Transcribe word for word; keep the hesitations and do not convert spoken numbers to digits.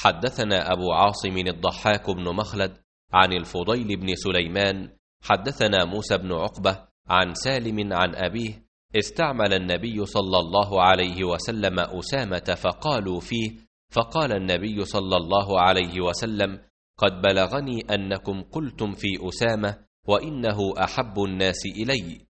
حدثنا أبو عاصم الضحاك بن مخلد عن الفضيل بن سليمان حدثنا موسى بن عقبة عن سالم عن أبيه: استعمل النبي صلى الله عليه وسلم أسامة فقالوا فيه، فقال النبي صلى الله عليه وسلم: قد بلغني أنكم قلتم في أسامة وإنه أحب الناس إلي.